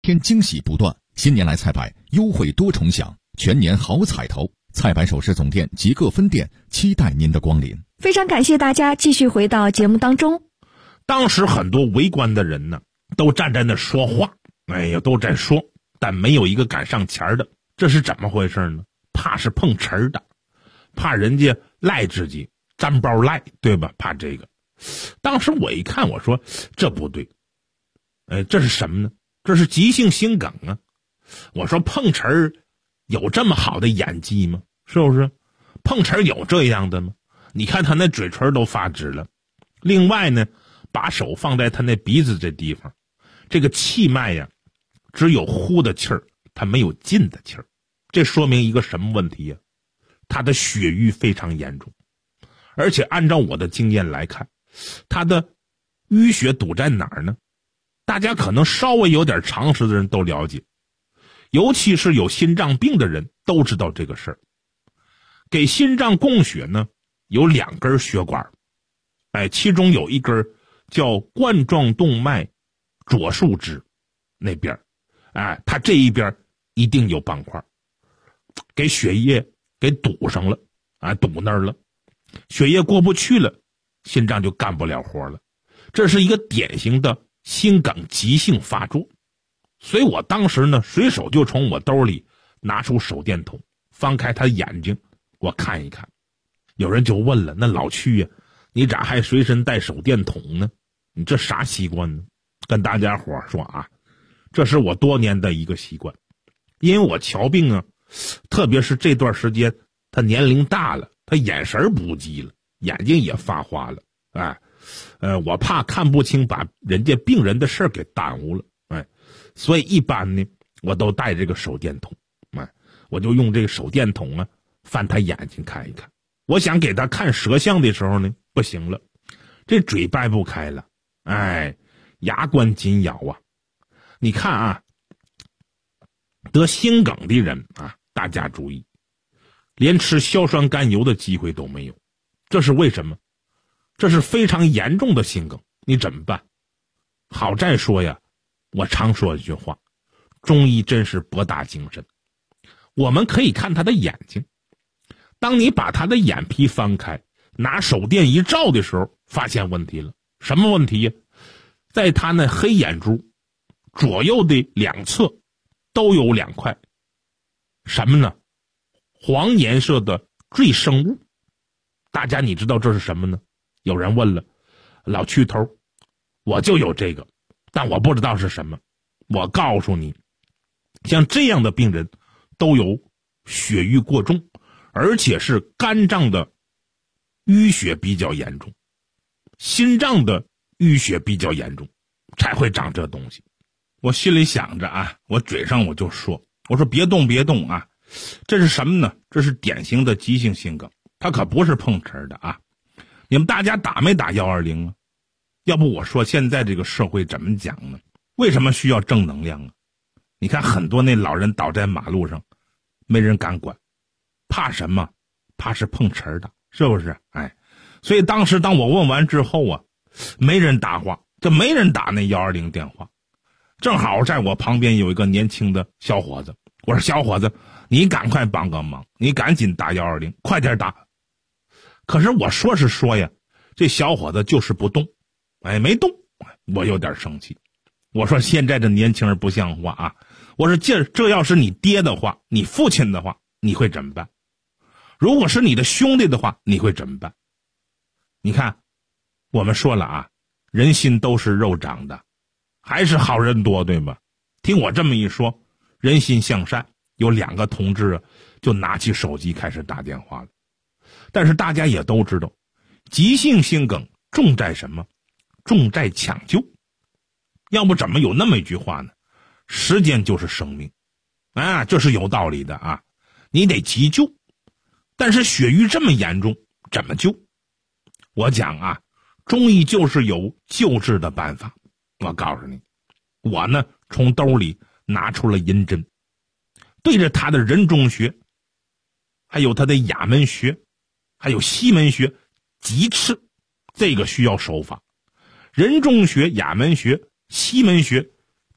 天惊喜不断，新年来菜百优惠多重享，全年好彩头。菜百首饰总店及各分店期待您的光临。 非常感谢大家继续回到节目当中。 当时很多围观的人呢，都站在那说话，都在说，但没有一个敢上前的。这是怎么回事呢？怕是碰瓷儿的，怕人家赖自己，沾包赖，对吧？怕这个。当时我一看，我说这不对，这是什么呢？这是急性心梗啊！我说碰瓷儿有这么好的演技吗？是不是？碰瓷儿有这样的吗？你看他那嘴唇都发直了。另外呢，把手放在他那鼻子这地方，这个气脉呀，只有呼的气儿，他没有进的气儿。这说明一个什么问题呀？他的血瘀非常严重，而且按照我的经验来看，他的淤血堵在哪儿呢？大家可能稍微有点常识的人都了解，尤其是有心脏病的人都知道这个事儿。给心脏供血呢，有2根血管，其中有一根叫冠状动脉左束支那边，它这一边一定有斑块，给血液给堵上了，堵那儿了，血液过不去了，心脏就干不了活了。这是一个典型的心梗急性发作。所以我当时呢，随手就从我兜里拿出手电筒，翻开他眼睛，我看一看。有人就问了，那老曲呀，你咋还随身带手电筒呢？你这啥习惯呢？跟大家伙说啊，这是我多年的一个习惯。因为我瞧病啊，特别是这段时间他年龄大了，他眼神不济了，眼睛也发花了，我怕看不清，把人家病人的事儿给耽误了，所以一般呢，我都带这个手电筒，我就用这个手电筒啊，翻他眼睛看一看。我想给他看舌象的时候呢，不行了，这嘴掰不开了，牙关紧咬啊。你看啊，得心梗的人啊，大家注意，连吃硝酸甘油的机会都没有。这是为什么？这是非常严重的心梗，你怎么办？好在说呀，我常说一句话，中医真是博大精深。我们可以看他的眼睛，当你把他的眼皮翻开，拿手电一照的时候，发现问题了。什么问题呀？在他那黑眼珠左右的2侧都有2块什么呢？黄颜色的赘生物。大家你知道这是什么呢？有人问了，老曲头，我就有这个，但我不知道是什么。我告诉你，像这样的病人都有血瘀过重，而且是肝脏的淤血比较严重，心脏的淤血比较严重，才会长这东西。我心里想着啊，我嘴上我就说，我说别动别动啊，这是什么呢？这是典型的急性心梗，它可不是碰瓷的啊。你们大家打没打120啊？要不我说现在这个社会怎么讲呢？为什么需要正能量啊？你看很多那老人倒在马路上，没人敢管，怕什么？怕是碰瓷的，是不是？所以当时当我问完之后啊，没人答话，就没人打那120电话。正好在我旁边有一个年轻的小伙子，我说小伙子，你赶快帮个忙，你赶紧打120，快点打。可是我说是说呀，这小伙子就是不动，没动，我有点生气。我说现在的年轻人不像话啊！我说这要是你爹的话，你父亲的话，你会怎么办？如果是你的兄弟的话，你会怎么办？你看，我们说了啊，人心都是肉长的，还是好人多，对吧？听我这么一说，人心向善，有2个同志啊，就拿起手机开始打电话了。但是大家也都知道，急性心梗重在什么？重在抢救。要不怎么有那么一句话呢？时间就是生命，这是有道理的啊。你得急救，但是血瘀这么严重，怎么救？我讲啊，中医就是有救治的办法。我告诉你，我呢从兜里拿出了银针，对着他的人中穴，还有他的哑门穴，还有西门穴急刺，这个需要手法。人中穴、哑门穴、西门穴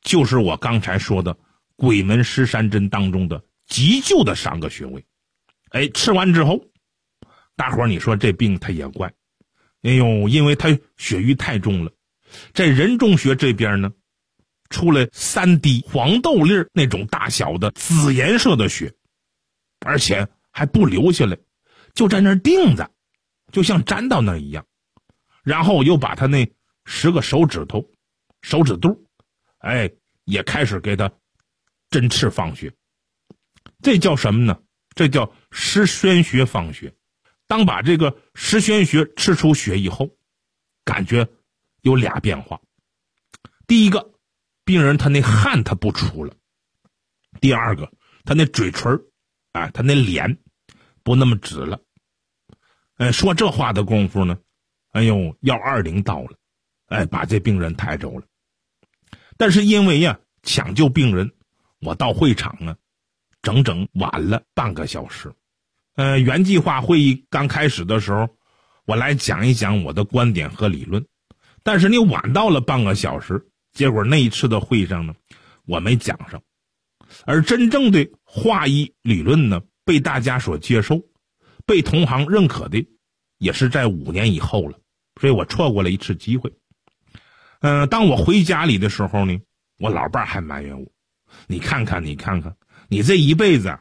就是我刚才说的鬼门石山针当中的急救的3个穴位。吃完之后，大伙儿你说这病它也怪，因为它血瘀太重了，在人中穴这边呢，出了3滴黄豆粒那种大小的紫颜色的血，而且还不流下来，就在那儿定着，就像粘到那一样。然后又把他那10个手指头、手指肚，也开始给他针刺放血。这叫什么呢？这叫石宣穴放血。当把这个石宣穴刺出血以后，感觉有俩变化。第一个，病人他那汗他不出了；第二个，他那嘴唇他那脸不那么紫了。说这话的功夫呢，120到了，把这病人抬走了。但是因为抢救病人，我到会场整整晚了半个小时。原计划会议刚开始的时候，我来讲一讲我的观点和理论，但是你晚到了半个小时，结果那一次的会上呢，我没讲上。而真正的华医理论呢，被大家所接受，被同行认可的，也是在5年以后了，所以我错过了一次机会。当我回家里的时候呢，我老伴还埋怨我，你看看，你这一辈子，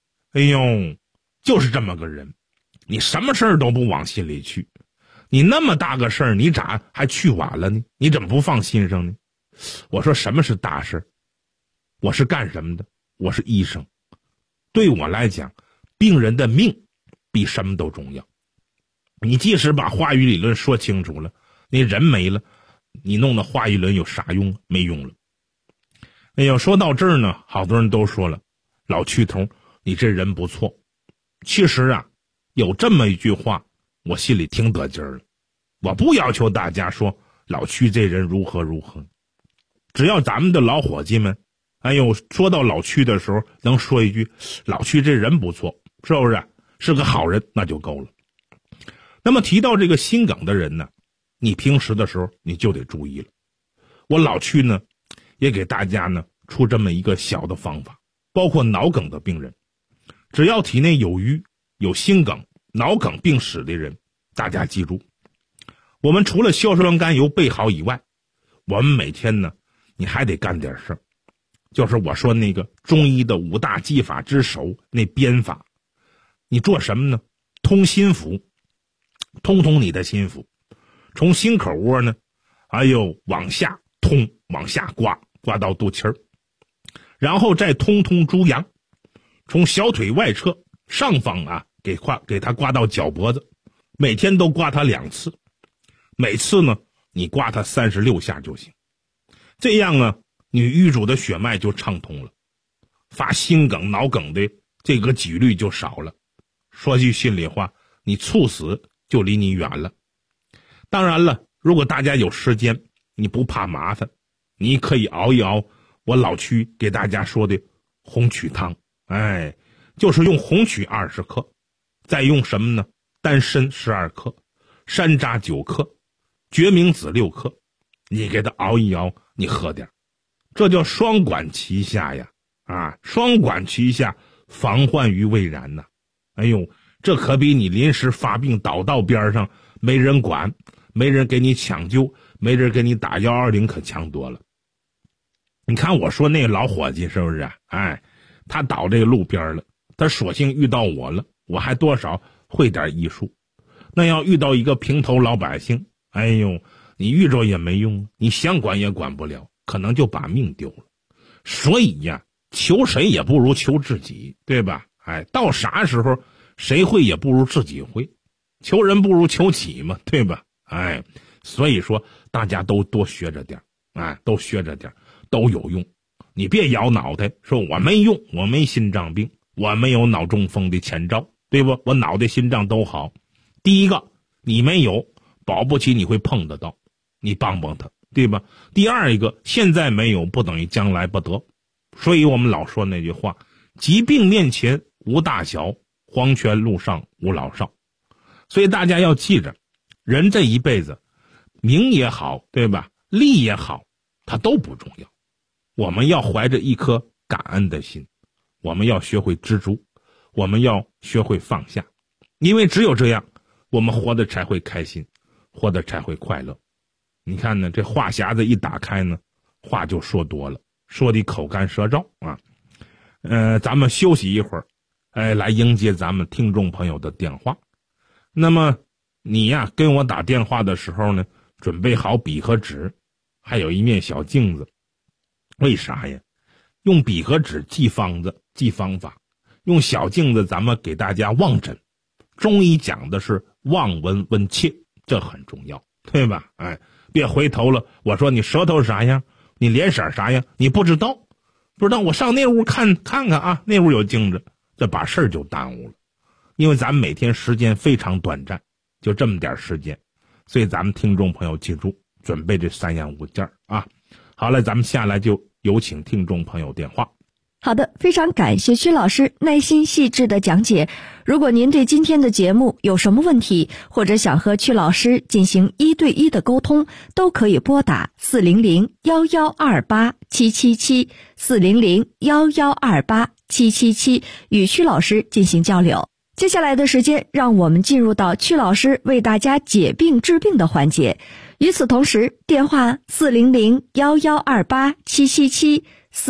就是这么个人，你什么事儿都不往心里去，你那么大个事儿，你咋还去晚了呢？你怎么不放心上呢？我说什么是大事？我是干什么的？我是医生。对我来讲，病人的命比什么都重要。你即使把话语理论说清楚了，你人没了，你弄的话语理论有啥用？没用了。说到这儿呢，好多人都说了，老曲头，你这人不错。其实有这么一句话，我心里挺得劲儿了。我不要求大家说老曲这人如何如何，只要咱们的老伙计们，说到老曲的时候，能说一句老曲这人不错，是不是？是个好人，那就够了。那么提到这个心梗的人呢，你平时的时候你就得注意了。我老曲呢，也给大家呢出这么一个小的方法，包括脑梗的病人，只要体内有瘀、有心梗、脑梗病史的人，大家记住，我们除了硝酸甘油备好以外，我们每天呢，你还得干点事儿，就是我说那个中医的5大技法之首那鞭法。你做什么呢？通心腑，通你的心腑，从心口窝呢，往下通，往下刮到肚脐儿，然后再通猪阳，从小腿外侧上方给它刮到脚脖子，每天都刮它2次，每次呢你刮它36下就行。这样呢，你瘀阻的血脉就畅通了，发心梗、脑梗的这个几率就少了。说句心里话，你猝死就离你远了。当然了，如果大家有时间，你不怕麻烦，你可以熬一熬我老曲给大家说的红曲汤。就是用红曲20克，再用什么呢？丹参12克，山楂9克，决明子6克，你给它熬一熬，你喝点，这叫双管齐下呀！双管齐下，防患于未然呐。这可比你临时发病倒到边上，没人管，没人给你抢救，没人给你打120可强多了。你看我说那个老伙计是不是？他倒这个路边了，他索性遇到我了，我还多少会点医术。那要遇到一个平头老百姓，你遇着也没用，你想管也管不了，可能就把命丢了。所以求谁也不如求自己，对吧？到啥时候谁会也不如自己会，求人不如求己嘛，对吧？所以说大家都多学着点，都学着点，都有用。你别摇脑袋说我没用，我没心脏病，我没有脑中风的前兆，对不？我脑袋心脏都好。第一个你没有，保不齐你会碰得到，你帮帮他，对吧？第二一个，现在没有不等于将来不得，所以我们老说那句话，疾病面前无大小，黄泉路上无老少。所以大家要记着，人这一辈子名也好，对吧？利也好，它都不重要， 我们要怀着一颗感恩的心，我们要学会知足，我们要学会放下，因为只有这样，我们活得才会开心，活得才会快乐。你看呢，这话匣子一打开呢，话就说多了，说的口干舌燥啊。咱们休息一会儿，来迎接咱们听众朋友的电话。那么你呀，跟我打电话的时候呢，准备好笔和纸，还有一面小镜子。为啥呀？用笔和纸记方子、记方法，用小镜子咱们给大家望诊。中医讲的是望闻问切，这很重要，对吧？别回头了，我说你舌头啥样，你脸色啥样，你不知道，我上那屋看看啊，那屋有镜子，这把事儿就耽误了。因为咱们每天时间非常短暂，就这么点时间，所以咱们听众朋友记住，准备这3样物件啊。好了，咱们下来就有请听众朋友电话。 好的，非常感谢曲老师耐心细致的讲解。如果您对今天的节目有什么问题，或者想和曲老师进行1对1的沟通，都可以拨打400-1128-777 400-1128-777与曲老师进行交流。接下来的时间，让我们进入到曲老师为大家解病治病的环节。与此同时，电话400-1128-777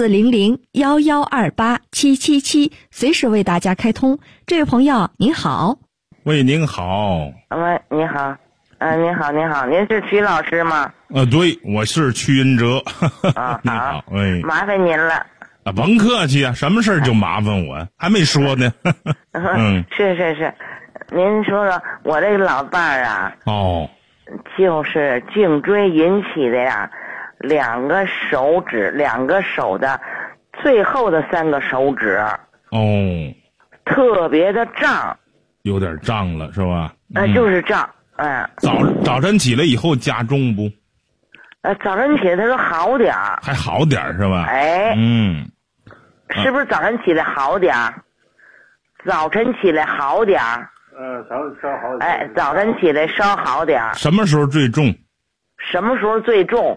400-1128-777随时为大家开通。这位朋友您好。 喂，您好。 喂，你好。您好，您好，您是曲老师吗？ 对，我是曲云哲。你好，喂， 麻烦您了。 甭客气啊，什么事儿就麻烦我，还没说呢。 是，您说说我这个老伴儿啊，就是颈椎引起的呀，2个手指，2个手的最后的3个手指，特别的胀， 有点胀了是吧？ 就是胀， 早晨起来以后加重不？ 早晨起来他说好点儿， 还好点儿是吧？ 是不是早晨起来好点儿？早晨起来好点儿。 稍好点。 早晨起来稍好点儿。 什么时候最重？ 什么时候最重？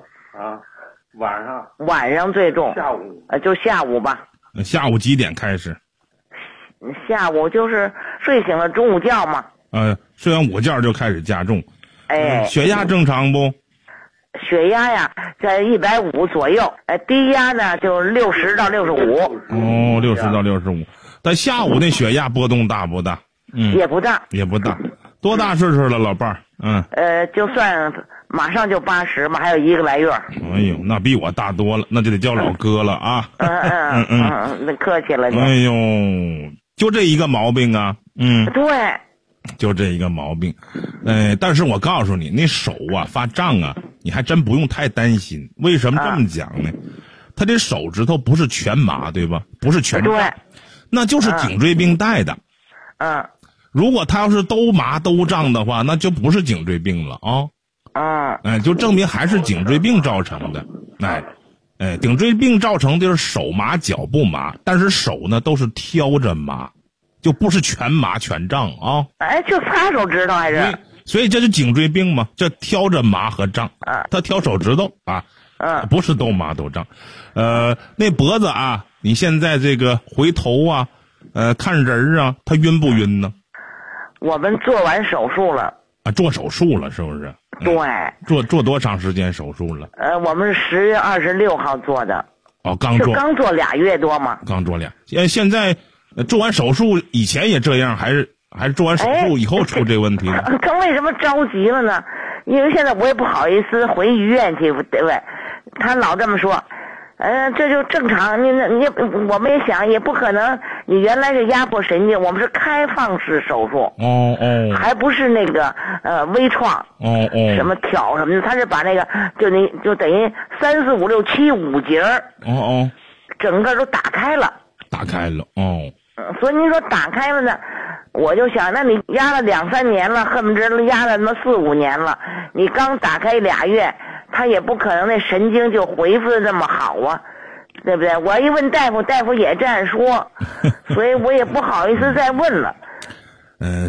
晚上最重。 下午。 就下午吧。 下午几点开始？ 下午就是睡醒了中午觉嘛。 睡完午觉就开始加重。血压正常不？ 血压呀，在150左右，低压呢就60到65。 60到65。但下午那血压波动大不大？ 也不大。 多大岁数了，老伴儿？ 就算马上就80嘛，还有1个来月。 哎呦，那比我大多了，那就得叫老哥了啊。 那客气了。 哎呦，就这一个毛病啊。 对。 就这一个毛病。但是我告诉你，那手啊发胀啊，你还真不用太担心。为什么这么讲呢？他这手指头不是全麻，对吧？不是全胀，那就是颈椎病带的。如果他要是都麻都胀的话，那就不是颈椎病了啊。就证明还是颈椎病造成的。颈椎病造成的就是手麻脚不麻，但是手呢都是挑着麻，就不是全麻全胀啊。 就擦手指头还是？ 所以这是颈椎病嘛，这挑着麻和胀。他挑手指头啊。不是都麻都胀。那脖子啊，你现在这个回头啊，看人啊，他晕不晕呢？ 我们做完手术了。 做手术了是不是？ 对。 做多长时间手术了？ 我们是10月26号做的。 刚做 2月多嘛。 刚做俩。现在做完手术以前也这样，还是做完手术以后出这问题呢？ 他为什么着急了呢？因为现在我也不好意思回医院去，对不对？他老这么说。这就正常，我们也想也不可能，你原来是压迫神经，我们是开放式手术，还不是那个微创，什么挑什么的，他是把那个就等于3、4、5、6、7、5节整个都打开了，所以您说打开了呢，我就想，那你压了2、3年了，恨不得压了那么4、5年了，你刚打开2月。他也不可能那神经就恢复的那么好啊，对不对？我一问大夫，大夫也这样说，所以我也不好意思再问了。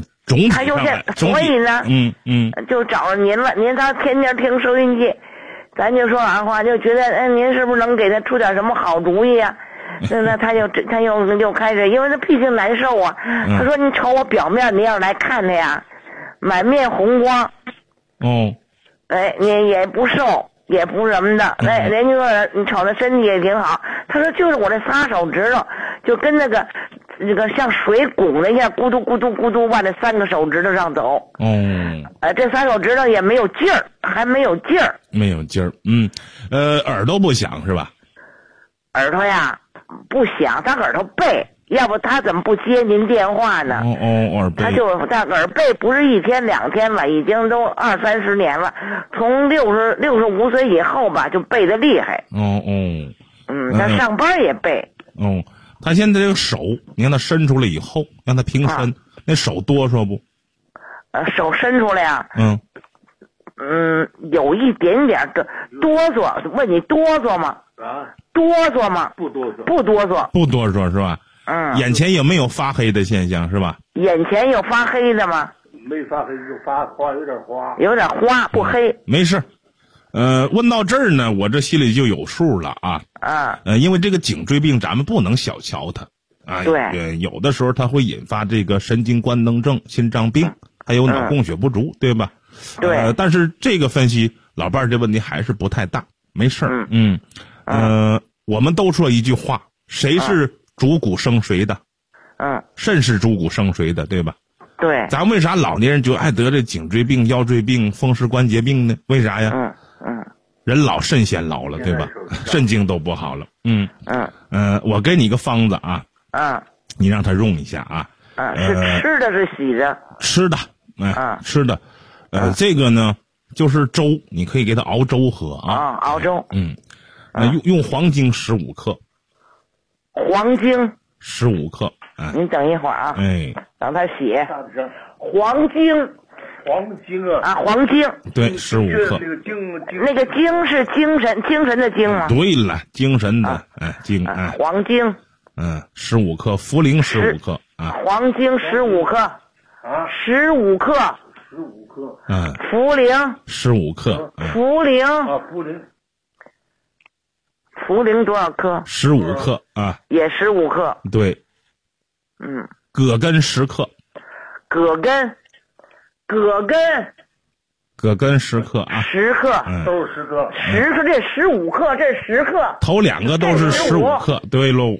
所以呢，就找着您了。您他天天听收音机， 咱就说完话，就觉得您是不是能给他出点什么好主意啊？那他又开始，因为他脾气难受啊。他说你瞅我表面，你要来看他呀，满面红光。 哦。 你也不瘦，也不什么的。人家说你瞅他身体也挺好。他说就是我这仨手指头，就跟那个像水拱了一样，咕嘟咕嘟咕嘟往这3个手指头上走。这3手指头也没有劲儿，还没有劲儿。 没有劲儿。耳朵不响是吧？ 耳朵呀不响，他耳朵背，要不他怎么不接您电话呢？ 耳背。 他耳背不是1天2天了，已经都20、30年了。从65岁以后吧，就背得厉害。他上班也背。 他现在这个手，你让他伸出来以后，让他平伸，那手哆嗦不？ 手伸出来呀。有一点点的哆嗦。问你哆嗦吗？哆嗦吗？ 不哆嗦。 不哆嗦是吧？眼前有没有发黑的现象是吧？ 眼前有发黑的吗？ 没发黑，就发花，有点花。 有点花，不黑。 没事。问到这儿呢，我这心里就有数了啊。因为这个颈椎病咱们不能小瞧它啊。 对。 有的时候它会引发这个神经官能症、心脏病，还有脑供血不足，对吧？ 对。 但是这个分析，老伴儿这问题还是不太大，没事儿。我们都说一句话，谁是主骨生髓的？肾是主骨生髓的，对吧？ 对。 咱为啥老年人就爱得这颈椎病、腰椎病、风湿关节病呢？为啥呀？人老肾先老了，对吧？肾经都不好了。我给你个方子啊。你让他用一下啊。 是吃的是洗的？ 吃的。吃的。这个呢就是粥，你可以给他熬粥喝啊。 熬粥。 用黄精15克。 黄精 15克。 您等一会儿啊。让他写。黄精。 黄精啊。 黄精。 对，15克。 那个精是精神的精吗？ 对了，精神的。精。 黄精。 15克，茯苓15克。 黄精15克。15克。茯苓 15克。 茯苓多少克 ？15克啊。 也15克。 对。葛根10克。 葛根 10克啊。 10克。 都是10克。 10克，这15克，这10克。 头2个都是15克，对喽。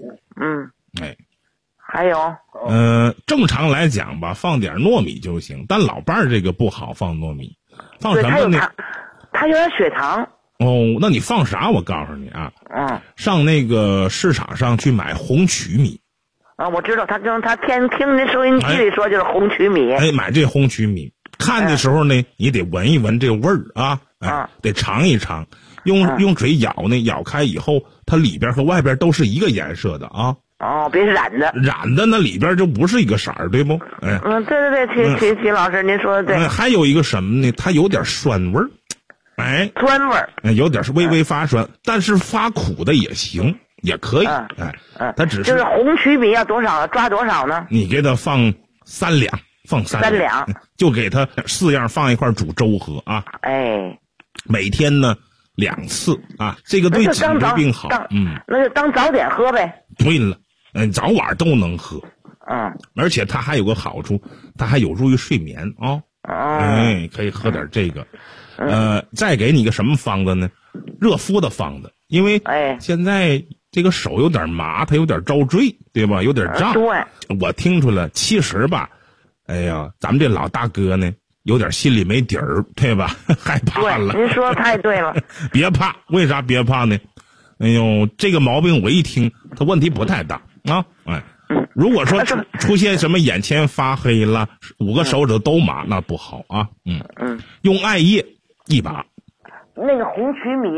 还有。 正常来讲吧，放点糯米就行，但老伴儿这个不好放糯米，放什么呢？ 他有点血糖。 那你放啥？我告诉你啊。上那个市场上去买红曲米。 我知道，他听您收音机里说就是红曲米。 买这红曲米，看的时候呢，你得闻一闻这味儿啊。得尝一尝，用嘴咬呢，咬开以后，它里边和外边都是一个颜色的啊。 别染的那里边就不是一个色儿，对不？ 对，齐老师您说的对。 还有一个什么呢？它有点酸味儿。 酸味儿。 有点是微微发酸，但是发苦的也行，也可以。它只是就是红曲米要多少？抓多少呢？ 你给它放3两，放3两，就给它4样放一块煮粥喝啊。每天呢2次啊，这个对颈椎病好。 那就当早点喝呗。 对了，早晚都能喝。而且它还有个好处，它还有助于睡眠啊。可以喝点这个。再给你个什么方子呢？热敷的方子，因为现在这个手有点麻，它有点遭坠，对吧？有点胀。我听出来，其实吧，咱们这老大哥呢，有点心里没底儿，对吧？害怕了。 您说的太对了。 别怕，为啥别怕呢？这个毛病我一听，它问题不太大啊。如果说出现什么眼前发黑了，5个手指都麻，那不好啊。用艾叶1把。 那个红曲米。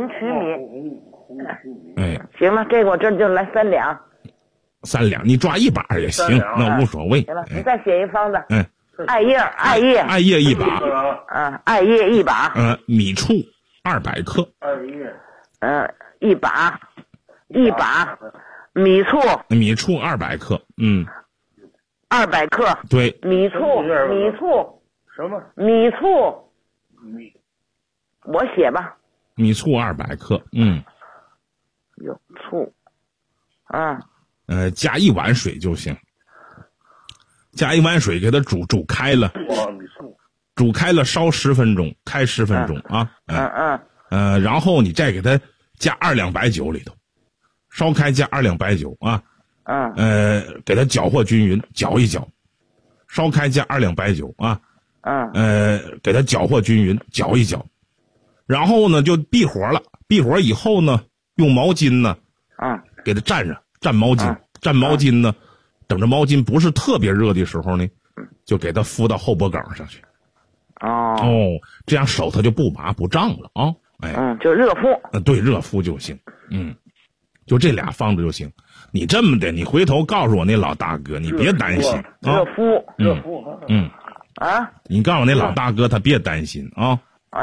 行了，这个我这就来3两。 3两，你抓1把也行，那无所谓。 行了，你再写一方子。艾叶 1把。 艾叶1把。 米醋200克。 1把。米醋 200克。 200克。 对。 米醋。 什么？ 米醋。我写吧。 米醋200克， 有醋， 加1碗水就行，加1碗水给它煮开了，煮开了烧10分钟，开10分钟啊，然后你再给它加2两白酒里头，烧开加2两白酒啊，给它搅和均匀，搅一搅，烧开加2两白酒啊，给它搅和均匀，搅一搅，然后呢就闭火了，闭火以后呢，用毛巾呢，给它蘸上，蘸毛巾，蘸毛巾呢，等着毛巾不是特别热的时候呢，就给它敷到后脖梗上去。这样手它就不麻不胀了啊！ 就热敷。 对，热敷就行。就这俩方子就行。你这么的，你回头告诉我那老大哥，你别担心啊。 热敷。 你告诉我那老大哥，他别担心啊。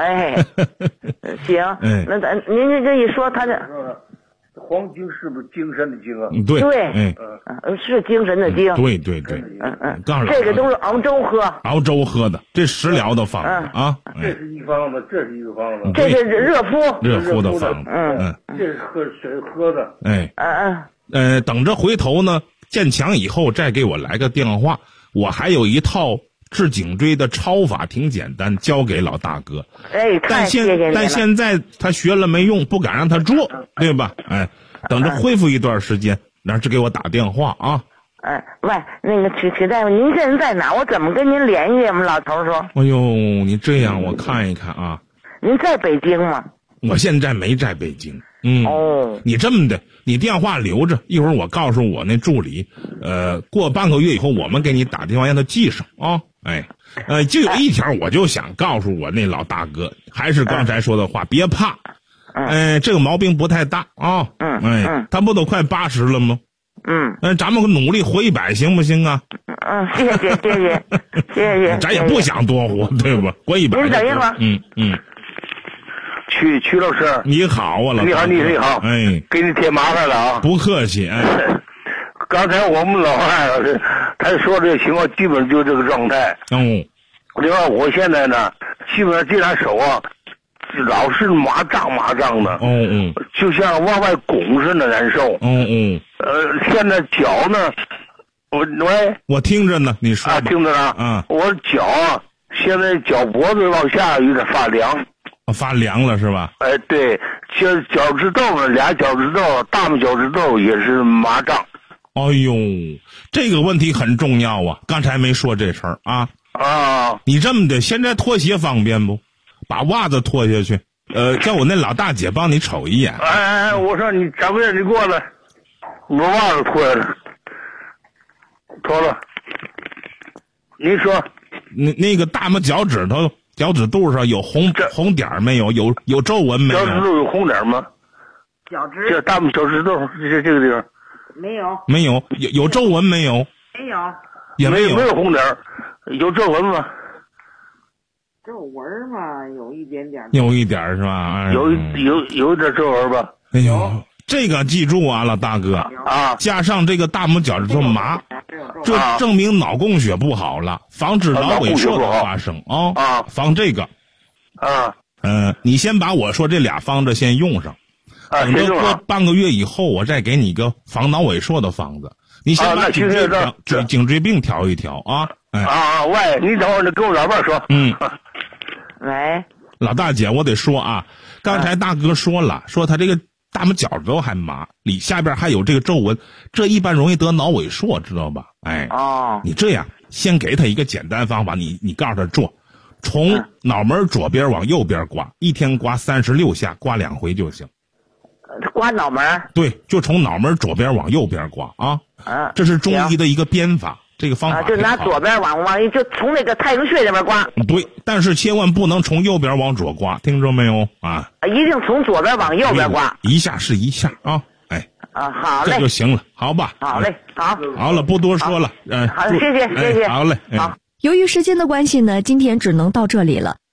行。那您这一说，他这黄精是不是精神的精啊？ 对， 是精神的精。 对。告诉这个都是熬粥喝。 熬粥喝的，这食疗的方子啊。 这是一方子，这是一个方子。 这是热敷。 热敷的方子。 这是喝水喝的。 等着回头呢，建强以后再给我来个电话，我还有一套治颈椎的超法，挺简单，交给老大哥。 太谢谢你了。 但现在他学了没用，不敢让他做，对吧？等着恢复一段时间，那就给我打电话啊。 喂，那个曲大夫，您现在在哪？我怎么跟您联系？我们老头说。 哎呦，你这样我看一看啊。 您在北京吗？ 我现在没在北京。你这么的，你电话留着，一会儿我告诉我那助理，过半个月以后我们给你打电话让他记上啊。就有一条，我就想告诉我那老大哥，还是刚才说的话，别怕。这个毛病不太大啊。他不都快80了吗？咱们努力活100行不行啊？ 谢谢。 咱也不想多活，对吧？活100。 您等一会儿。 曲老师， 你好啊，老大哥。 你好。给你添麻烦了啊。 不客气。 刚才我们老汉他说这个情况基本就这个状态。另外我现在呢，基本上这俩手啊，老是麻胀的。就像往外拱似的难受。现在脚呢， 我听着呢，你说吧。 听着呢。我脚啊，现在脚脖子往下有点发凉。 发凉了是吧？ 对，像脚趾头呢，俩脚趾头，大拇脚趾头也是麻胀。 这个问题很重要啊！刚才没说这事儿啊。你这么的，现在脱鞋方便不？把袜子脱下去，叫我那老大姐帮你瞅一眼。 我说你掌柜，你过来，我把袜子脱下来，脱了。您说， 那个大拇脚趾头。脚趾肚上有红点没有？有皱纹没有？ 脚趾肚有红点吗？这大拇脚趾头这个地方没有。有皱纹没有？ 没有。 也没有。 没有红点，有皱纹吗？ 皱纹嘛，有一点点。 有一点是吧？ 有一点皱纹吧？ 这个记住啊，老大哥啊，加上这个大拇脚趾头麻。这证明脑供血不好了，防止脑萎缩的发生啊！防这个。你先把我说这俩方子先用上，等着过半个月以后，我再给你个防脑萎缩的方子。你先把颈椎病调一调啊！ 喂，你等会儿你跟我老伴说。 喂， 老大姐，我得说啊，刚才大哥说了，说他这个大拇脚趾头还麻，下边还有这个皱纹，这一般容易得脑萎缩，知道吧？你这样先给他一个简单方法，你告诉他做，从脑门左边往右边刮，一天刮36下，刮2回就行。 刮脑门？ 对，就从脑门左边往右边刮啊。这是中医的一个编法，这个方法就拿左边往就从那个太阳穴这边刮。 对，但是千万不能从右边往左刮，听着没有啊？ 一定从左边往右边刮， 一下是一下啊。 好嘞， 这就行了，好吧？ 好嘞， 好了，不多说了。 好，谢谢。 好嘞， 好。由于时间的关系呢，今天只能到这里了。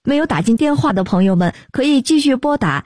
没有打进电话的朋友们，可以继续拨打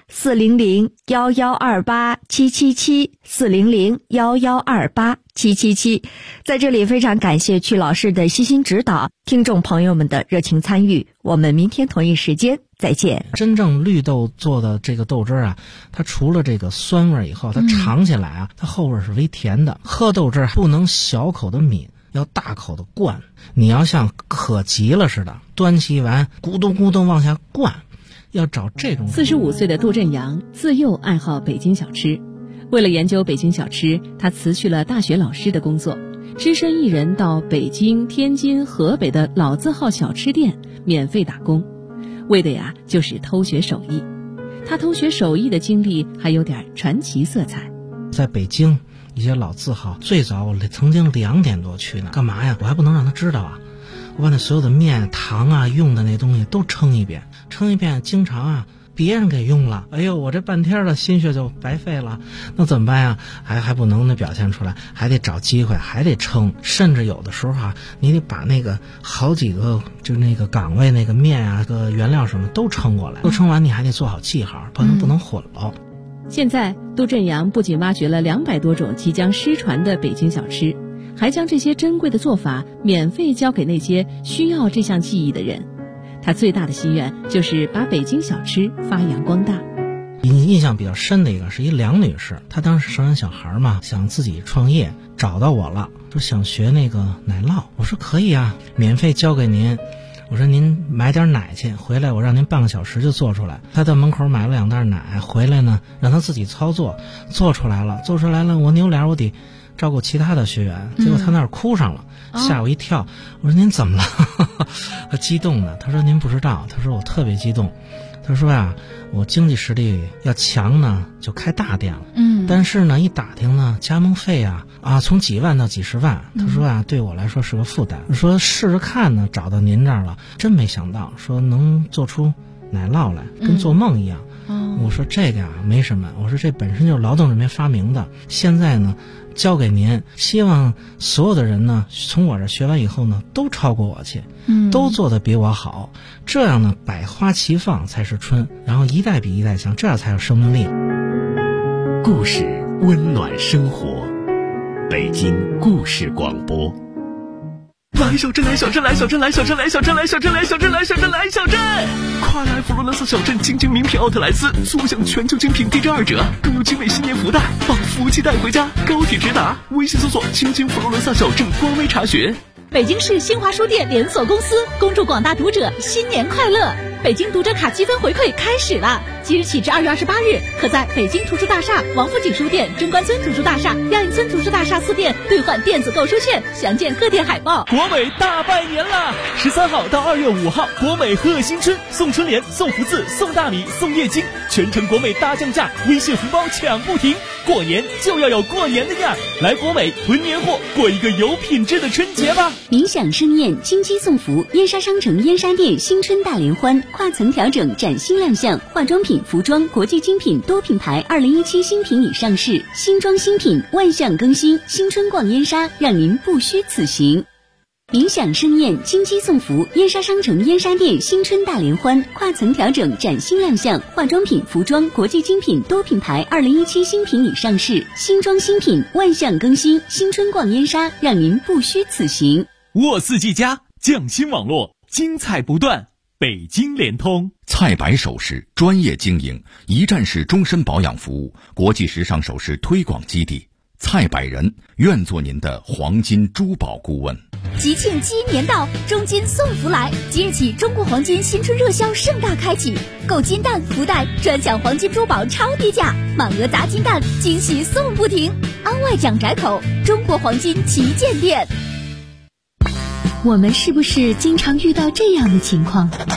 400-1128-777，400-1128-777。在这里非常感谢曲老师的悉心指导，听众朋友们的热情参与。我们明天同一时间再见。 真正绿豆做的这个豆汁啊，它除了这个酸味以后，它尝起来啊，它后味是微甜的。喝豆汁不能小口的抿，要大口的灌，你要像渴急了似的，端起一碗咕咚咕咚往下灌，要找这种。 45岁的杜振阳自幼爱好北京小吃，为了研究北京小吃，他辞去了大学老师的工作，只身一人到北京、天津、河北的老字号小吃店免费打工，为的呀就是偷学手艺。他偷学手艺的经历还有点传奇色彩。 在北京一些老字号，最早我曾经2点多去呢，干嘛呀？我还不能让他知道啊！我把那所有的面、糖啊、用的那东西都称一遍，经常啊别人给用了，哎呦，我这半天的心血就白费了，那怎么办呀？还不能表现出来，还得找机会，还得称，甚至有的时候啊，你得把那个好几个就那个岗位那个面啊、个原料什么都称过来，都称完你还得做好记号，不能混了。 现在杜振阳不仅挖掘了200多种即将失传的北京小吃，还将这些珍贵的做法免费教给那些需要这项技艺的人。他最大的心愿就是把北京小吃发扬光大。 印象比较深的一个是一梁女士，她当时生完小孩嘛，想自己创业，找到我了，说想学那个奶酪。我说可以啊，免费教给您。我说您买点奶去，回来我让您半个小时就做出来。他到门口买了2袋奶，回来呢让他自己操作，做出来了，我扭脸我得照顾其他的学员，结果他那儿哭上了，吓我一跳。我说您怎么了？他激动的，他说您不知道，他说我特别激动。他说呀，我经济实力要强呢，就开大店了。但是呢，一打听呢，加盟费啊，从几万到几十万。他说啊，对我来说是个负担。说试试看呢，找到您这儿了，真没想到，说能做出奶酪来，跟做梦一样。我说这个呀没什么，我说这本身就是劳动人民发明的，现在呢交给您，希望所有的人呢从我这学完以后呢都超过我去，都做得比我好，这样呢百花齐放才是春，然后一代比一代强，这样才有生命力。 故事温暖生活，北京故事广播。来小镇，来小镇，来小镇，来小镇，来小镇，来小镇，来小镇，来小镇，来小镇！快来佛罗伦萨小镇精品名品奥特莱斯，速享全球精品低至2折，更有精美新年福袋，把福气带回家。高铁直达，微信搜索“亲佛罗伦萨小镇”官微查询。 北京市新华书店连锁公司恭祝广大读者新年快乐！北京读者卡积分回馈开始了，即日起至2月28日，可在北京图书大厦、王府井书店、中关村图书大厦、亚运村图书大厦4店兑换电子购书券，详见各店海报。 国美大拜年啦！13号到2月5号，国美贺新春，送春联、送福字、送大米、送液晶，全程国美大降价，微信红包抢不停。过年就要有过年的样，来国美囤年货，过一个有品质的春节吧！ 冥想盛宴，金鸡送福，燕莎商城燕莎店新春大联欢，跨层调整崭新亮相，化妆品、服装、国际精品多品牌2017新品已上市，新装新品万象更新，新春逛燕莎，让您不虚此行。冥想盛宴，金鸡送福，燕莎商城燕莎店新春大联欢，跨层调整崭新亮相，化妆品、服装、国际精品多品牌2017新品已上市，新装新品万象更新，新春逛燕莎，让您不虚此行。 沃四季家匠心网络，精彩不断。北京联通菜百首饰专业经营，一站式终身保养服务，国际时尚首饰推广基地。菜百人愿做您的黄金珠宝顾问。 吉庆鸡年到，中金送福来！即日起，中国黄金新春热销盛大开启，购金蛋、福袋专享黄金珠宝超低价，满额砸金蛋，惊喜送不停。安外蒋宅口中国黄金旗舰店。 我们是不是经常遇到这样的情况？ 儿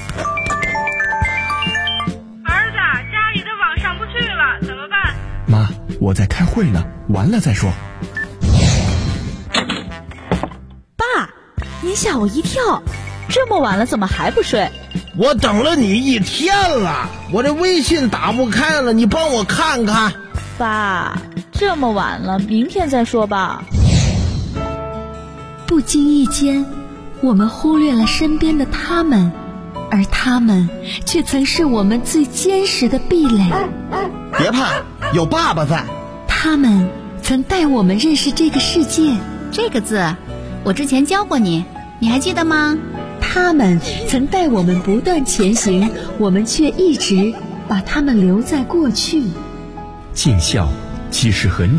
子，家里的网上不去了，怎么办？ 妈，我在开会呢，完了再说。 爸，您吓我一跳，这么晚了怎么还不睡？ 我等了你1天了，我这微信打不开了，你帮我看看。 爸，这么晚了，明天再说吧。 不经意间，我们忽略了身边的他们， 而他们却曾是我们最坚实的壁垒。 别怕，有爸爸在。 他们曾带我们认识这个世界。 这个字我之前教过你，你还记得吗？ 他们曾带我们不断前行，我们却一直把他们留在过去。 尽孝其实很